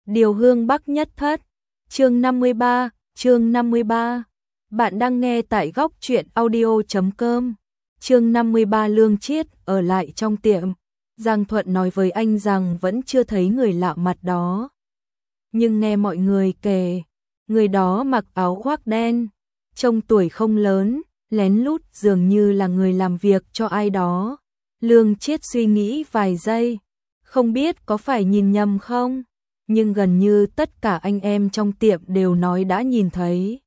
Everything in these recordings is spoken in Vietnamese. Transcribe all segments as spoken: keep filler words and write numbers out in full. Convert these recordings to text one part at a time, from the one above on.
Điều hương Bắc nhất thất. Chương năm mươi ba, chương năm mươi ba. Bạn đang nghe tại góc truyện audio chấm com. Chương năm mươi ba. Lương Chiết ở lại trong tiệm. Giang Thuận nói với anh rằng vẫn chưa thấy người lạ mặt đó. Nhưng nghe mọi người kể, người đó mặc áo khoác đen, trông tuổi không lớn, lén lút dường như là người làm việc cho ai đó. Lương Chiết suy nghĩ vài giây, không biết có phải nhìn nhầm không, nhưng gần như tất cả anh em trong tiệm đều nói đã nhìn thấy.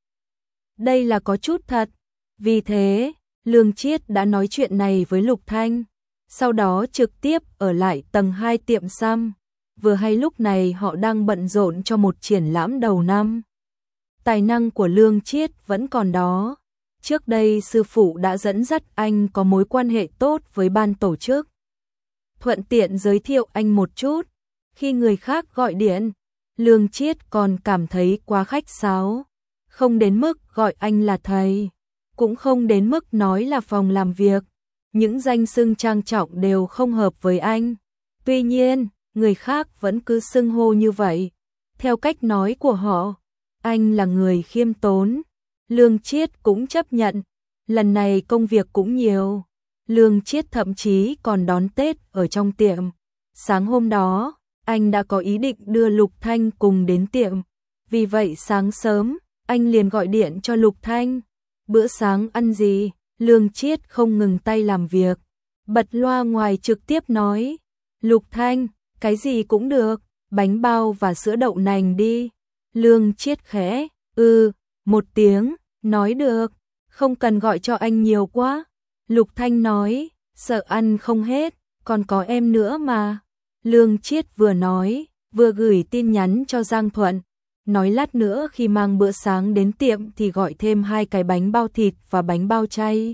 Đây là có chút thật, vì thế, Lương Chiết đã nói chuyện này với Lục Thanh, sau đó trực tiếp ở lại tầng hai tiệm xăm. Vừa hay lúc này họ đang bận rộn cho một triển lãm đầu năm. Tài năng của Lương Chiết vẫn còn đó. Trước đây sư phụ đã dẫn dắt anh có mối quan hệ tốt với ban tổ chức. Thuận tiện giới thiệu anh một chút. Khi người khác gọi điện, Lương Chiết còn cảm thấy quá khách sáo. Không đến mức gọi anh là thầy, cũng không đến mức nói là phòng làm việc. Những danh xưng trang trọng đều không hợp với anh. Tuy nhiên, người khác vẫn cứ xưng hô như vậy. Theo cách nói của họ, anh là người khiêm tốn. Lương Chiết cũng chấp nhận. Lần này công việc cũng nhiều. Lương Chiết thậm chí còn đón Tết ở trong tiệm. Sáng hôm đó, anh đã có ý định đưa Lục Thanh cùng đến tiệm. Vì vậy sáng sớm, anh liền gọi điện cho Lục Thanh. Bữa sáng ăn gì? Lương Chiết không ngừng tay làm việc. Bật loa ngoài trực tiếp nói. Lục Thanh, cái gì cũng được, bánh bao và sữa đậu nành đi. Lương Chiết khẽ, ừ, một tiếng, nói được, không cần gọi cho anh nhiều quá. Lục Thanh nói, sợ ăn không hết, còn có em nữa mà. Lương Chiết vừa nói, vừa gửi tin nhắn cho Giang Thuận. Nói lát nữa khi mang bữa sáng đến tiệm thì gọi thêm hai cái bánh bao thịt và bánh bao chay.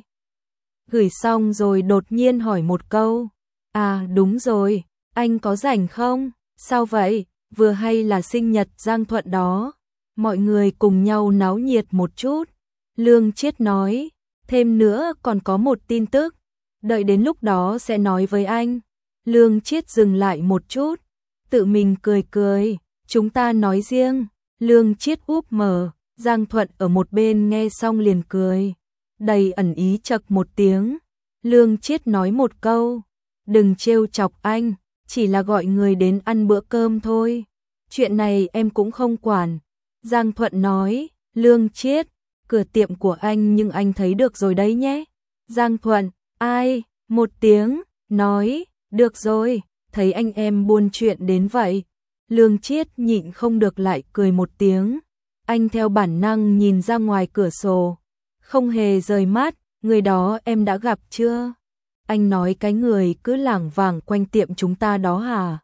Gửi xong rồi đột nhiên hỏi một câu. À đúng rồi, anh có rảnh không? Sao vậy? Vừa hay là sinh nhật Giang Thuận đó. Mọi người cùng nhau náo nhiệt một chút. Lương Chiết nói, thêm nữa còn có một tin tức. Đợi đến lúc đó sẽ nói với anh. Lương Chiết dừng lại một chút, tự mình cười cười, chúng ta nói riêng. Lương Chiết úp mở, Giang Thuận ở một bên nghe xong liền cười, đầy ẩn ý chậc một tiếng. Lương Chiết nói một câu, đừng trêu chọc anh, chỉ là gọi người đến ăn bữa cơm thôi. Chuyện này em cũng không quản. Giang Thuận nói, Lương Chiết, cửa tiệm của anh nhưng anh thấy được rồi đấy nhé. Giang Thuận, ai, một tiếng, nói, được rồi, thấy anh em buôn chuyện đến vậy. Lương Chiết nhịn không được lại cười một tiếng. Anh theo bản năng nhìn ra ngoài cửa sổ, không hề rời mắt, người đó em đã gặp chưa? Anh nói cái người cứ lảng vảng quanh tiệm chúng ta đó hả?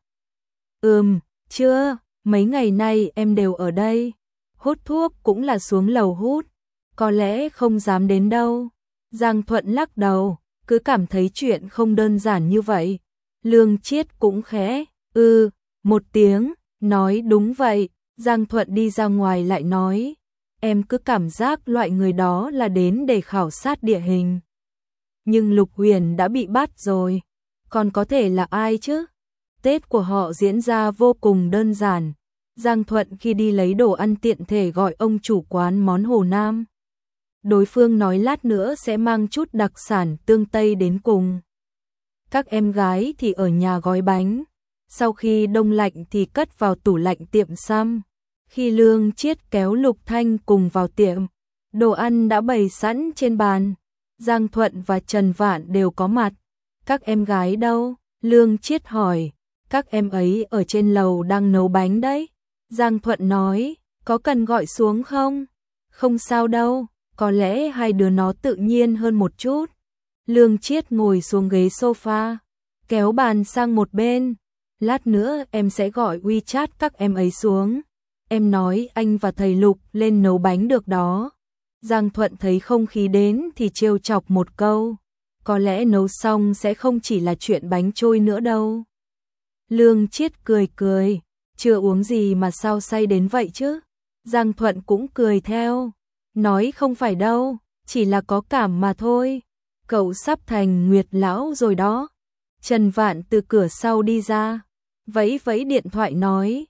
Ừm, chưa, mấy ngày nay em đều ở đây. Hút thuốc cũng là xuống lầu hút, có lẽ không dám đến đâu. Giang Thuận lắc đầu, cứ cảm thấy chuyện không đơn giản như vậy. Lương Chiết cũng khẽ, ừ, một tiếng, nói đúng vậy. Giang Thuận đi ra ngoài lại nói, em cứ cảm giác loại người đó là đến để khảo sát địa hình. Nhưng Lục Huyền đã bị bắt rồi, còn có thể là ai chứ? Tết của họ diễn ra vô cùng đơn giản. Giang Thuận khi đi lấy đồ ăn tiện thể gọi ông chủ quán món Hồ Nam. Đối phương nói lát nữa sẽ mang chút đặc sản tương Tây đến cùng. Các em gái thì ở nhà gói bánh, sau khi đông lạnh thì cất vào tủ lạnh tiệm xăm. Khi Lương Chiết kéo Lục Thanh cùng vào tiệm, đồ ăn đã bày sẵn trên bàn. Giang Thuận và Trần Vạn đều có mặt. Các em gái đâu? Lương Chiết hỏi. Các em ấy ở trên lầu đang nấu bánh đấy. Giang Thuận nói, có cần gọi xuống không? Không sao đâu, có lẽ hai đứa nó tự nhiên hơn một chút. Lương Chiết ngồi xuống ghế sofa, kéo bàn sang một bên. Lát nữa em sẽ gọi WeChat các em ấy xuống. Em nói anh và thầy Lục lên nấu bánh được đó. Giang Thuận thấy không khí đến thì trêu chọc một câu. Có lẽ nấu xong sẽ không chỉ là chuyện bánh trôi nữa đâu. Lương Chiết cười cười, chưa uống gì mà sao say đến vậy chứ? Giang Thuận cũng cười theo, nói không phải đâu, chỉ là có cảm mà thôi. Cậu sắp thành Nguyệt lão rồi đó. Trần Vạn từ cửa sau đi ra, vẫy vẫy điện thoại nói,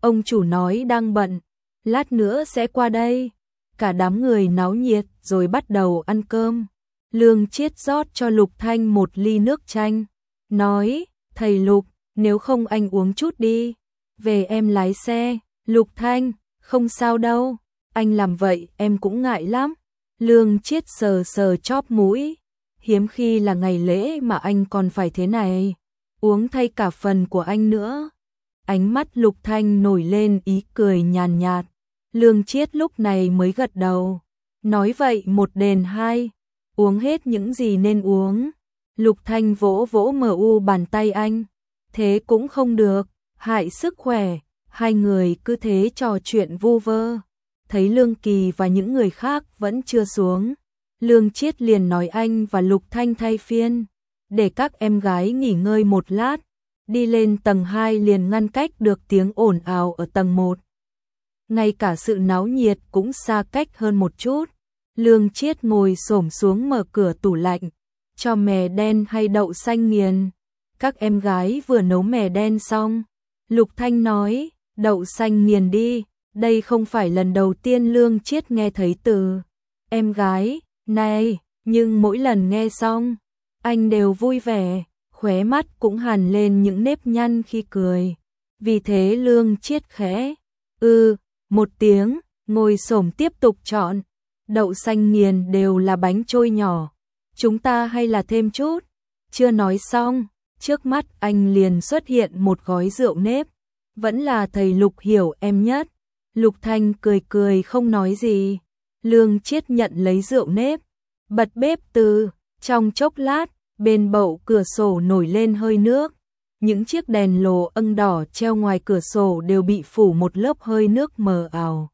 ông chủ nói đang bận, lát nữa sẽ qua đây. Cả đám người náo nhiệt rồi bắt đầu ăn cơm. Lương Chiết rót cho Lục Thanh một ly nước chanh, nói, thầy Lục, nếu không anh uống chút đi, về em lái xe. Lục Thanh, không sao đâu, anh làm vậy em cũng ngại lắm. Lương Chiết sờ sờ chóp mũi, hiếm khi là ngày lễ mà anh còn phải thế này, uống thay cả phần của anh nữa. Ánh mắt Lục Thanh nổi lên ý cười nhàn nhạt. Lương Chiết lúc này mới gật đầu, nói vậy một đền hai, uống hết những gì nên uống. Lục Thanh vỗ vỗ mờ u bàn tay anh, thế cũng không được, hại sức khỏe. Hai người cứ thế trò chuyện vu vơ. Thấy Lương Kỳ và những người khác vẫn chưa xuống, Lương Chiết liền nói anh và Lục Thanh thay phiên, để các em gái nghỉ ngơi một lát. Đi lên tầng hai liền ngăn cách được tiếng ồn ào ở tầng một. Ngay cả sự náo nhiệt cũng xa cách hơn một chút. Lương Chiết ngồi xổm xuống mở cửa tủ lạnh, cho mè đen hay đậu xanh nghiền. Các em gái vừa nấu mè đen xong, Lục Thanh nói, đậu xanh nghiền đi. Đây không phải lần đầu tiên Lương Chiết nghe thấy từ em gái này, nhưng mỗi lần nghe xong, anh đều vui vẻ, khóe mắt cũng hằn lên những nếp nhăn khi cười. Vì thế Lương Chiết khẽ ư một tiếng, ngồi xổm tiếp tục chọn. Đậu xanh nghiền đều là bánh trôi nhỏ, chúng ta hay là thêm chút. Chưa nói xong, trước mắt anh liền xuất hiện một gói rượu nếp. Vẫn là thầy Lục hiểu em nhất. Lục Thanh cười cười không nói gì. Lương Chiết nhận lấy rượu nếp, bật bếp từ. Trong chốc lát, bên bậu cửa sổ nổi lên hơi nước. Những chiếc đèn lồ âng đỏ treo ngoài cửa sổ đều bị phủ một lớp hơi nước mờ ảo.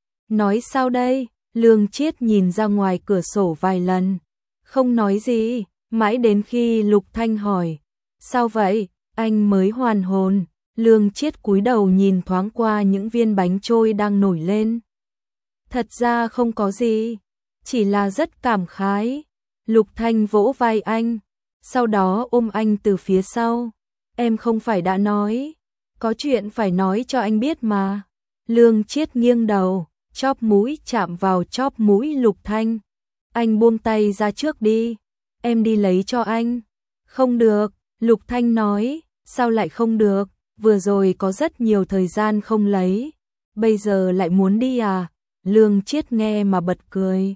Nói sao đây? Lương Chiết nhìn ra ngoài cửa sổ vài lần, không nói gì, mãi đến khi Lục Thanh hỏi, sao vậy? Anh mới hoàn hồn. Lương Chiết cúi đầu nhìn thoáng qua những viên bánh trôi đang nổi lên. Thật ra không có gì, chỉ là rất cảm khái. Lục Thanh vỗ vai anh, sau đó ôm anh từ phía sau. Em không phải đã nói, có chuyện phải nói cho anh biết mà. Lương Chiết nghiêng đầu, chóp mũi chạm vào chóp mũi Lục Thanh. Anh buông tay ra trước đi, em đi lấy cho anh. Không được, Lục Thanh nói, sao lại không được? Vừa rồi có rất nhiều thời gian không lấy, bây giờ lại muốn đi à? Lương Chiết nghe mà bật cười.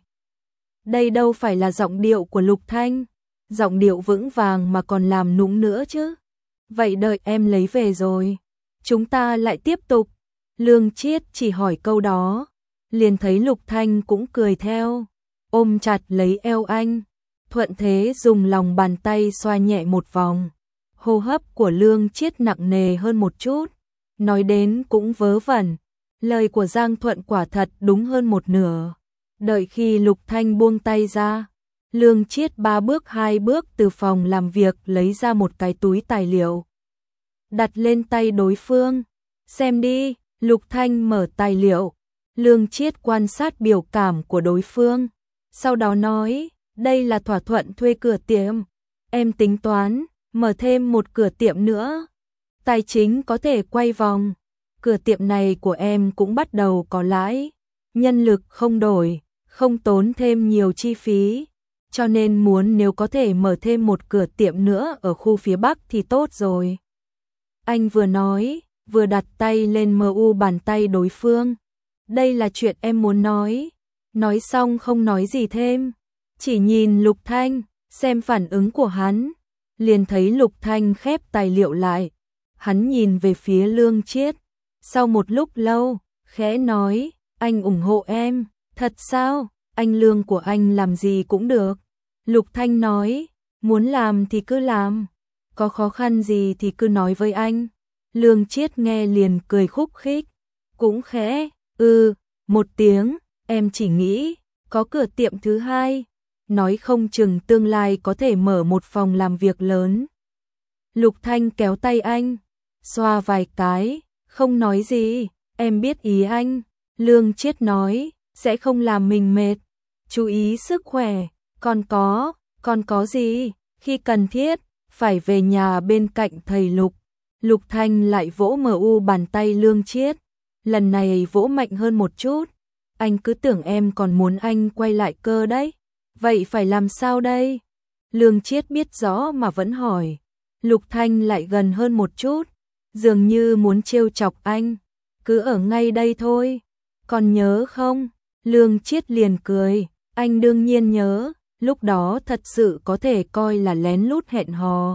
Đây đâu phải là giọng điệu của Lục Thanh, giọng điệu vững vàng mà còn làm nũng nữa chứ. Vậy đợi em lấy về rồi, chúng ta lại tiếp tục. Lương Chiết chỉ hỏi câu đó, liền thấy Lục Thanh cũng cười theo, ôm chặt lấy eo anh, thuận thế dùng lòng bàn tay xoa nhẹ một vòng. Hô hấp của Lương Chiết nặng nề hơn một chút, nói đến cũng vớ vẩn, lời của Giang Thuận quả thật đúng hơn một nửa. Đợi khi Lục Thanh buông tay ra, Lương Chiết ba bước hai bước từ phòng làm việc lấy ra một cái túi tài liệu, đặt lên tay đối phương. Xem đi. Lục Thanh mở tài liệu, Lương Chiết quan sát biểu cảm của đối phương, sau đó nói, đây là thỏa thuận thuê cửa tiệm, em tính toán mở thêm một cửa tiệm nữa, tài chính có thể quay vòng. Cửa tiệm này của em cũng bắt đầu có lãi, nhân lực không đổi, không tốn thêm nhiều chi phí, cho nên muốn nếu có thể mở thêm một cửa tiệm nữa ở khu phía Bắc thì tốt rồi. Anh vừa nói, vừa đặt tay lên mờ u bàn tay đối phương. Đây là chuyện em muốn nói. Nói xong không nói gì thêm, chỉ nhìn Lục Thanh, xem phản ứng của hắn. Liền thấy Lục Thanh khép tài liệu lại, hắn nhìn về phía Lương Chiết. Sau một lúc lâu, khẽ nói, anh ủng hộ em, thật sao? Anh lương của anh làm gì cũng được. Lục Thanh nói, muốn làm thì cứ làm, có khó khăn gì thì cứ nói với anh. Lương Chiết nghe liền cười khúc khích, cũng khẽ, ừ, một tiếng, em chỉ nghĩ, có cửa tiệm thứ hai, nói không chừng tương lai có thể mở một phòng làm việc lớn. Lục Thanh kéo tay anh, xoa vài cái, không nói gì, em biết ý anh. Lương Chiết nói, sẽ không làm mình mệt, chú ý sức khỏe, còn có, còn có gì, khi cần thiết, phải về nhà bên cạnh thầy Lục. Lục Thanh lại vỗ mờ u bàn tay Lương Chiết. lần này vỗ mạnh hơn một chút. Anh cứ tưởng em còn muốn anh quay lại cơ đấy. Vậy phải làm sao đây? Lương Triết biết rõ mà vẫn hỏi. Lục Thanh lại gần hơn một chút, dường như muốn trêu chọc anh. Cứ ở ngay đây thôi. Còn nhớ không? Lương Triết liền cười. Anh đương nhiên nhớ, lúc đó thật sự có thể coi là lén lút hẹn hò.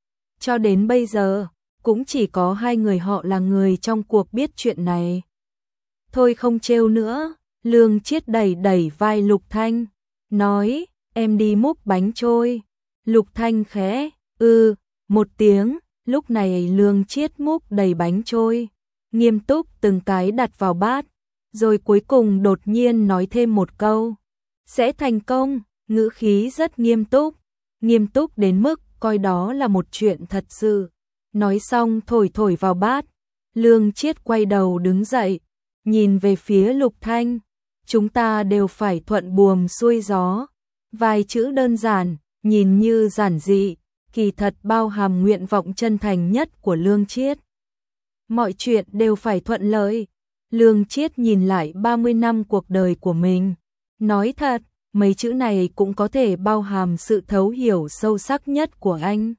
Cho đến bây giờ, cũng chỉ có hai người họ là người trong cuộc biết chuyện này. Thôi không trêu nữa, Lương Triết đẩy đẩy vai Lục Thanh, nói, em đi múc bánh trôi. Lục Thanh khẽ, ư, một tiếng, lúc này Lương Triết múc đầy bánh trôi, nghiêm túc từng cái đặt vào bát, rồi cuối cùng đột nhiên nói thêm một câu, sẽ thành công, ngữ khí rất nghiêm túc, nghiêm túc đến mức coi đó là một chuyện thật sự. Nói xong thổi thổi vào bát, Lương Triết quay đầu đứng dậy, nhìn về phía Lục Thanh, chúng ta đều phải thuận buồm xuôi gió. Vài chữ đơn giản, nhìn như giản dị, kỳ thật bao hàm nguyện vọng chân thành nhất của Lương Triết. Mọi chuyện đều phải thuận lợi. Lương Triết nhìn lại ba mươi năm cuộc đời của mình, nói thật, mấy chữ này cũng có thể bao hàm sự thấu hiểu sâu sắc nhất của anh.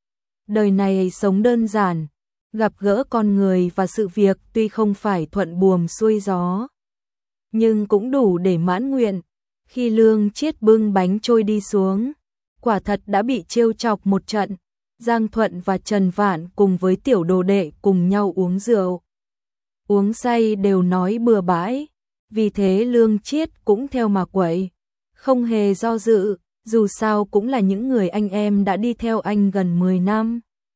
Đời này sống đơn giản, gặp gỡ con người và sự việc tuy không phải thuận buồm xuôi gió, nhưng cũng đủ để mãn nguyện. Khi Lương Triết bưng bánh trôi đi xuống, quả thật đã bị trêu chọc một trận. Giang Thuận và Trần Vạn cùng với tiểu đồ đệ cùng nhau uống rượu. Uống say đều nói bừa bãi, vì thế Lương Triết cũng theo mà quậy, không hề do dự, dù sao cũng là những người anh em đã đi theo anh gần mười năm.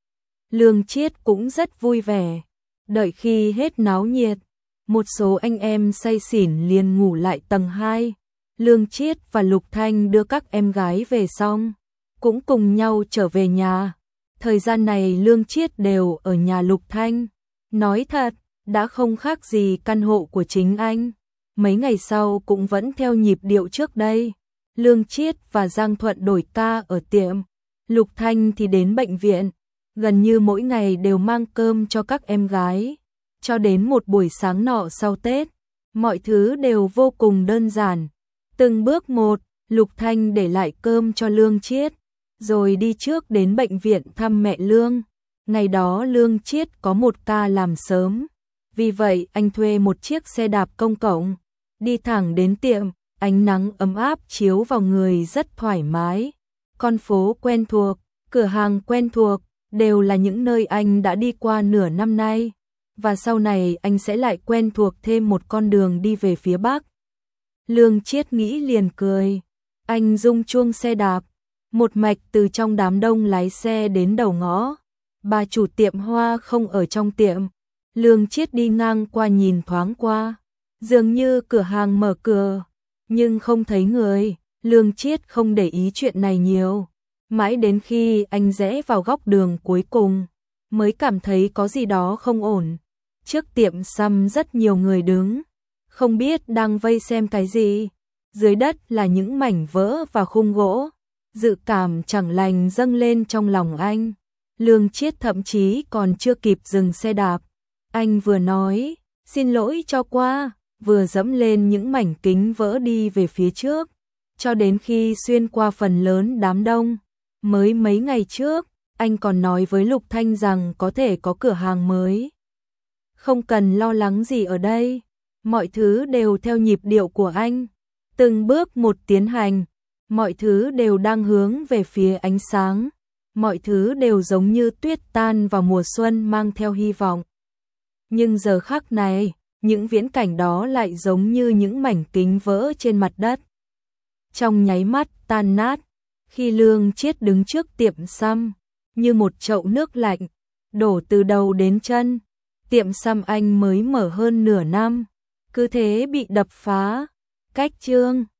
Lương Triết cũng rất vui vẻ, đợi khi hết náo nhiệt, một số anh em say xỉn liền ngủ lại tầng hai. Lương Triết và Lục Thanh đưa các em gái về xong, cũng cùng nhau trở về nhà. Thời gian này Lương Triết đều ở nhà Lục Thanh. Nói thật, đã không khác gì căn hộ của chính anh. Mấy ngày sau cũng vẫn theo nhịp điệu trước đây. Lương Triết và Giang Thuận đổi ca ở tiệm, Lục Thanh thì đến bệnh viện. Gần như mỗi ngày đều mang cơm cho các em gái. Cho đến một buổi sáng nọ sau Tết, mọi thứ đều vô cùng đơn giản. Từng bước một, Lục Thanh để lại cơm cho Lương Triết, rồi đi trước đến bệnh viện thăm mẹ Lương. Ngày đó Lương Triết có một ca làm sớm, vì vậy anh thuê một chiếc xe đạp công cộng, đi thẳng đến tiệm, ánh nắng ấm áp chiếu vào người rất thoải mái. Con phố quen thuộc, cửa hàng quen thuộc, đều là những nơi anh đã đi qua nửa năm nay, và sau này anh sẽ lại quen thuộc thêm một con đường đi về phía Bắc. Lương Triết nghĩ liền cười, anh rung chuông xe đạp, một mạch từ trong đám đông lái xe đến đầu ngõ. Bà chủ tiệm hoa không ở trong tiệm, Lương Triết đi ngang qua nhìn thoáng qua, dường như cửa hàng mở cửa, nhưng không thấy người. Lương Triết không để ý chuyện này nhiều, mãi đến khi anh rẽ vào góc đường cuối cùng, mới cảm thấy có gì đó không ổn. Trước tiệm xăm rất nhiều người đứng, không biết đang vây xem cái gì. Dưới đất là những mảnh vỡ và khung gỗ, dự cảm chẳng lành dâng lên trong lòng anh. Lương Triết thậm chí còn chưa kịp dừng xe đạp, anh vừa nói, xin lỗi cho qua, vừa dẫm lên những mảnh kính vỡ đi về phía trước, cho đến khi xuyên qua phần lớn đám đông. Mới mấy ngày trước, anh còn nói với Lục Thanh rằng có thể có cửa hàng mới. Không cần lo lắng gì ở đây, mọi thứ đều theo nhịp điệu của anh, từng bước một tiến hành, mọi thứ đều đang hướng về phía ánh sáng, mọi thứ đều giống như tuyết tan vào mùa xuân mang theo hy vọng. Nhưng giờ khắc này, những viễn cảnh đó lại giống như những mảnh kính vỡ trên mặt đất, trong nháy mắt tan nát. Khi Lương Triết đứng trước tiệm xăm, như một chậu nước lạnh, đổ từ đầu đến chân. Tiệm xăm anh mới mở hơn nửa năm, cứ thế bị đập phá. Cách chương